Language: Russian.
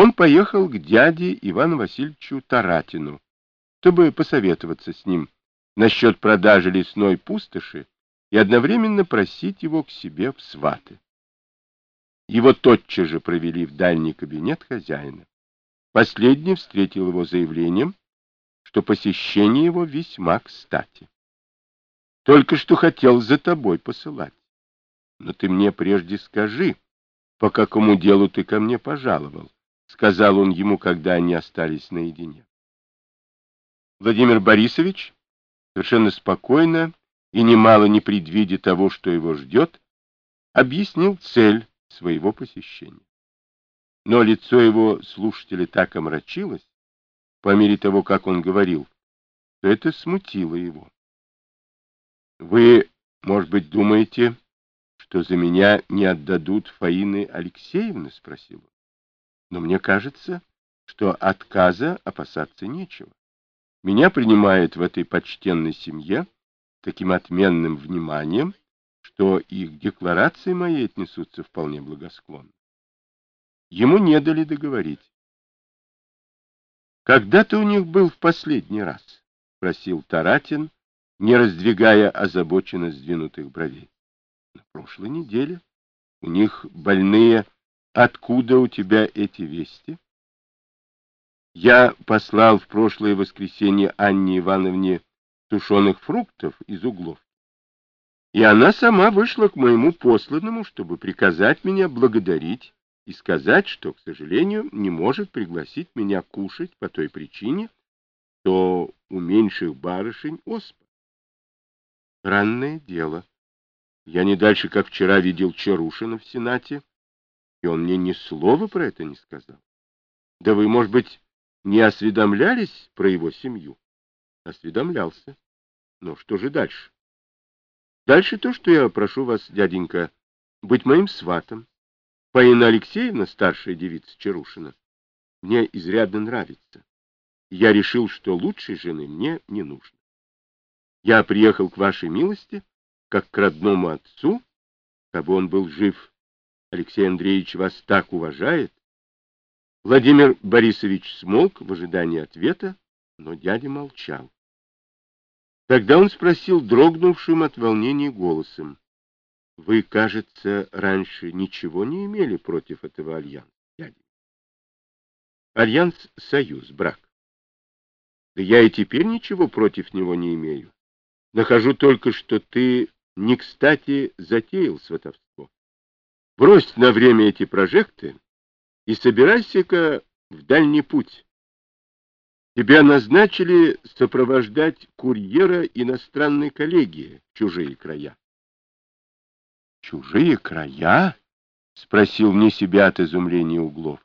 он поехал к дяде Ивану Васильевичу Таратину, чтобы посоветоваться с ним насчет продажи лесной пустоши и одновременно просить его к себе в сваты. Его тотчас же провели в дальний кабинет хозяина. Последний встретил его заявлением, что посещение его весьма кстати. Только что хотел за тобой посылать. Но ты мне прежде скажи, по какому делу ты ко мне пожаловал, сказал он ему, когда они остались наедине. Владимир Борисович, совершенно спокойно и немало не предвидя того, что его ждет, объяснил цель своего посещения. Но лицо его слушателя так омрачилось, по мере того, как он говорил, что это смутило его. «Вы, может быть, думаете, что за меня не отдадут Фаины Алексеевны?» — спросил он. «Но мне кажется, что отказа опасаться нечего. Меня принимают в этой почтенной семье таким отменным вниманием, что и к декларации моей отнесутся вполне благосклонно». Ему не дали договорить. «Когда ты у них был в последний раз?» — спросил Таратин, не раздвигая озабоченно сдвинутых бровей. «На прошлой неделе. У них больные. Откуда у тебя эти вести?» «Я послал в прошлое воскресенье Анне Ивановне сушеных фруктов из Углов, и она сама вышла к моему посланному, чтобы приказать меня благодарить и сказать, что, к сожалению, не может пригласить меня кушать по той причине, что у меньших барышень оспа. Странное дело. Я не дальше, как вчера, видел Чарушина в Сенате, и он мне ни слова про это не сказал. Да вы, может быть, не осведомлялись про его семью?» «Осведомлялся. Но что же дальше?» «Дальше то, что я прошу вас, дяденька, быть моим сватом. Фаина Алексеевна, старшая девица Чарушина, мне изрядно нравится. Я решил, что лучшей жены мне не нужно. Я приехал к вашей милости, как к родному отцу, чтобы он был жив. Алексей Андреевич вас так уважает». Владимир Борисович смолк в ожидании ответа, но дядя молчал. Тогда он спросил дрогнувшим от волнения голосом: «Вы, кажется, раньше ничего не имели против этого альянса, дядя?» «Альянс — союз, брак. Да я и теперь ничего против него не имею. Нахожу только, что ты не кстати затеял сватовство. Брось на время эти прожекты и собирайся-ка в дальний путь. Тебя назначили сопровождать курьера иностранной коллегии в чужие края». «Чужие края?» — спросил вне себя от изумления Углов.